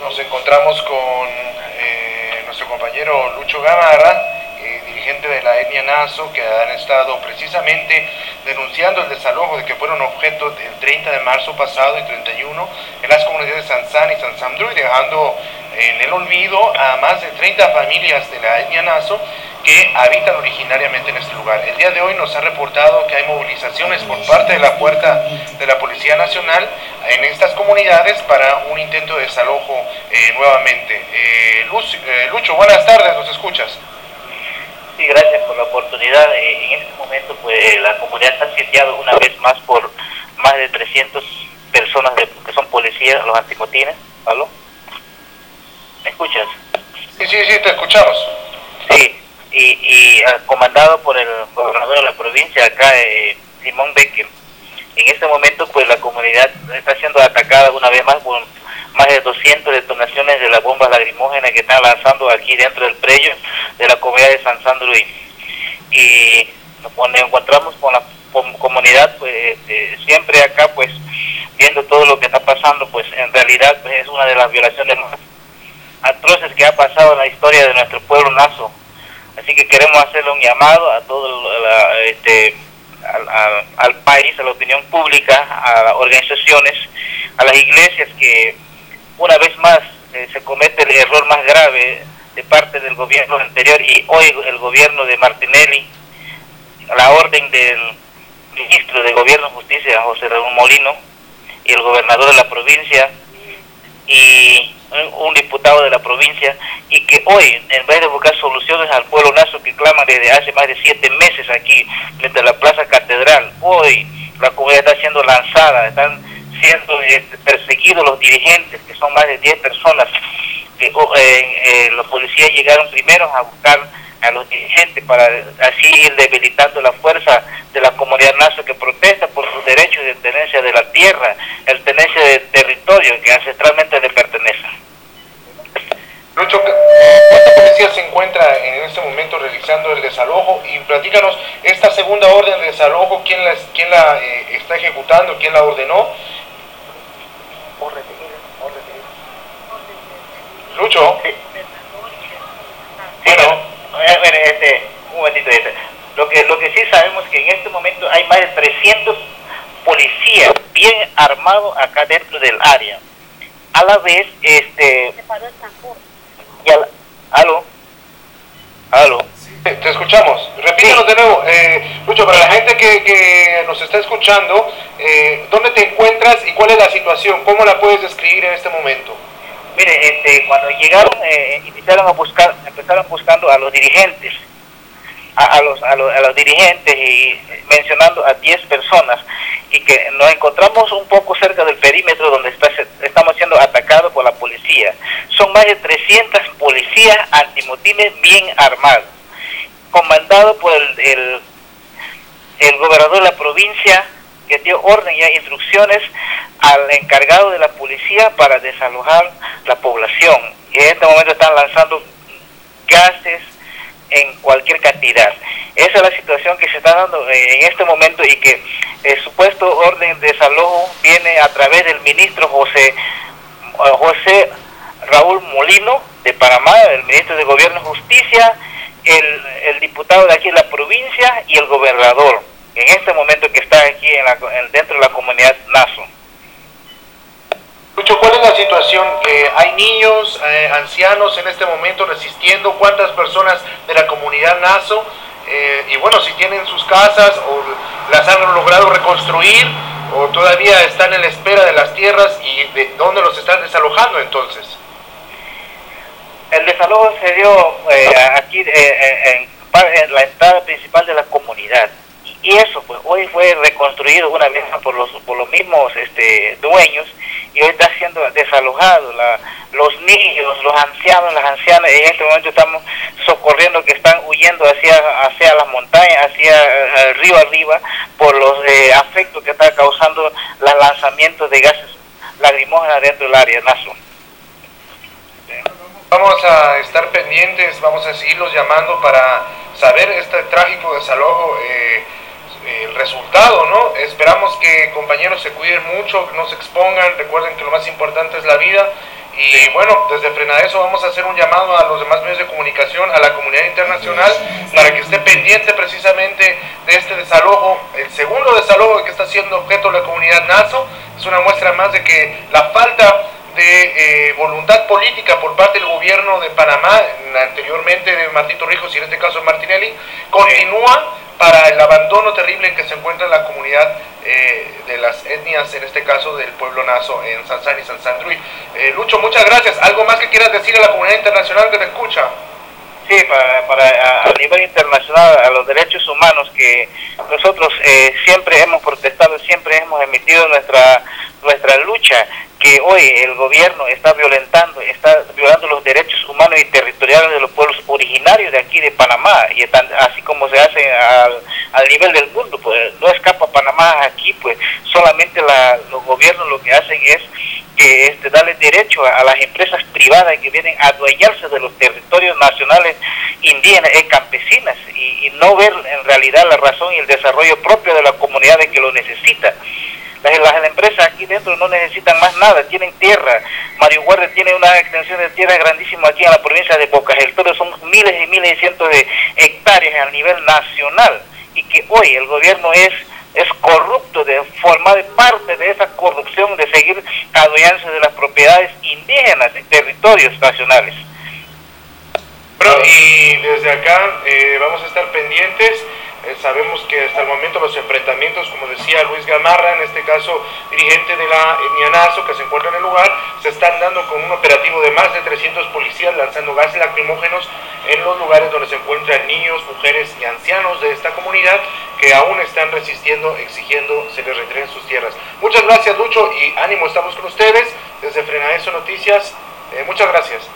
Nos encontramos con nuestro compañero Lucho Gamarra, dirigente de la etnia Naso, que han estado precisamente denunciando el desalojo de que fueron objeto el 30 de marzo pasado y 31 en las comunidades de Sansán y Sansamdruy, dejando en el olvido a más de 30 familias de la etnia Naso que habitan originariamente en este lugar. El día de hoy nos ha reportado que hay movilizaciones por parte de la Fuerza de la Policía Nacional en estas comunidades para un intento de desalojo nuevamente. Lucho, buenas tardes, ¿nos escuchas? Sí, gracias por la oportunidad. En este momento pues la comunidad está sitiada una vez más por más de 300 personas que son policías, los antimotines. ¿Aló? ¿Me escuchas? Sí, te escuchamos. Sí, y comandado por el gobernador de la provincia, acá, Simón Becker. En este momento pues la comunidad está siendo atacada una vez más por más de 200 detonaciones de las bombas lacrimógenas que están lanzando aquí dentro del predio de la comunidad de Sansamdruy. Y cuando nos encontramos con la comunidad, pues siempre acá pues viendo todo lo que está pasando, pues en realidad pues, es una de las violaciones más atroces que ha pasado en la historia de nuestro pueblo naso. Así que queremos hacerle un llamado a todo al país, a la opinión pública, a las organizaciones, a las iglesias, que una vez más se comete el error más grave de parte del gobierno anterior y hoy el gobierno de Martinelli, a la orden del ministro de Gobierno y Justicia, José Raúl Molino, y el gobernador de la provincia y un diputado de la provincia, y que hoy, en vez de buscar soluciones al pueblo naso que claman desde hace más de 7 meses aquí frente a la Plaza Catedral, hoy la comunidad está siendo lanzada, están siendo perseguidos los dirigentes, que son más de 10 personas, que los policías llegaron primero a buscar a los dirigentes para así ir debilitando la fuerza de la comunidad naso que protesta por sus derechos de tenencia de la tierra, el tenencia de territorio que ancestralmente le pertenece. Lucho, ¿cuánta policía se encuentra en este momento realizando el desalojo? Y platícanos, esta segunda orden de desalojo, ¿quién la está ejecutando? ¿Quién la ordenó? Lucho. Sí. Bueno, un momentito. Lo que sí sabemos es que en este momento hay más de 300 policías bien armados acá dentro del área. A la vez, ¿Aló? Sí, te escuchamos. Repítanos sí. De nuevo. Lucho, para la gente que nos está escuchando, ¿dónde te encuentras y cuál es la situación? ¿Cómo la puedes describir en este momento? Mire, cuando llegaron, empezaron buscando a los dirigentes, a los dirigentes y mencionando a 10 personas, y que nos encontramos un poco cerca del perímetro donde estamos siendo atacados por la policía. Son más de 300 policías antimotines bien armados, comandados por el gobernador de la provincia, que dio orden y instrucciones al encargado de la policía para desalojar la población. Y en este momento están lanzando gases en cualquier cantidad. Esa es la situación que se está dando en este momento, y que el supuesto orden de desalojo viene a través del ministro José Raúl Molino de Panamá, el ministro de Gobierno y Justicia, el diputado de aquí de la provincia y el gobernador, en este momento que está aquí dentro de la comunidad Naso. Lucho, ¿cuál es la situación? ¿Hay niños, ancianos en este momento resistiendo? ¿Cuántas personas de la comunidad Naso? Y bueno, si tienen sus casas o las han logrado reconstruir o todavía están en la espera de las tierras, y de dónde los están desalojando entonces. El desalojo se dio aquí en la entrada principal de la comunidad. Y eso pues hoy fue reconstruido una vez por los mismos dueños, y hoy está siendo desalojado los niños, los ancianos, las ancianas. En este momento estamos socorriendo que están huyendo hacia las montañas, hacia el río arriba, por los afectos que está causando los lanzamientos de gases lacrimógenos dentro del área Naso. Vamos a estar pendientes, vamos a seguirlos llamando para saber este trágico desalojo, el resultado, ¿no? Esperamos que compañeros se cuiden mucho, no se expongan, recuerden que lo más importante es la vida, Y bueno, desde Frenadeso vamos a hacer un llamado a los demás medios de comunicación, a la comunidad internacional, para que esté pendiente precisamente de este desalojo, el segundo desalojo que está siendo objeto la comunidad Naso. Es una muestra más de que la falta de voluntad política por parte del gobierno de Panamá, anteriormente de Martín Torrijos y en este caso de Martinelli, continúa para el abandono terrible en que se encuentra la comunidad de las etnias, en este caso del pueblo Naso en Sansán y Sansán Drui. Lucho, muchas gracias. ¿Algo más que quieras decir a la comunidad internacional que te escucha? Sí, a nivel internacional, a los derechos humanos, que nosotros siempre hemos protestado, siempre hemos emitido nuestra lucha, que hoy el gobierno está violando los derechos humanos y territoriales de los pueblos originarios de aquí de Panamá, y así como se hace al nivel del mundo, pues no escapa Panamá aquí, pues solamente los gobiernos lo que hacen es que darle derecho a las empresas privadas que vienen a adueñarse de los territorios nacionales indígenas y campesinas, y no ver en realidad la razón y el desarrollo propio de la comunidad que lo necesita. Las empresas aquí dentro no necesitan más nada, tienen tierra. Mario Guardia tiene una extensión de tierra grandísima aquí en la provincia de Bocas del Toro, son miles y miles y cientos de hectáreas a nivel nacional, y que hoy el gobierno es corrupto, de formar parte de esa corrupción, de seguir adueñándose de las propiedades indígenas en territorios nacionales. Bueno, y desde acá vamos a estar pendientes. Sabemos que hasta el momento los enfrentamientos, como decía Luis Gamarra, en este caso dirigente de la etnia Naso, que se encuentra en el lugar, se están dando con un operativo de más de 300 policías lanzando gases lacrimógenos en los lugares donde se encuentran niños, mujeres y ancianos de esta comunidad que aún están resistiendo, exigiendo se les regresen sus tierras. Muchas gracias, Lucho, y ánimo, estamos con ustedes desde Frenadeso Noticias. Muchas gracias.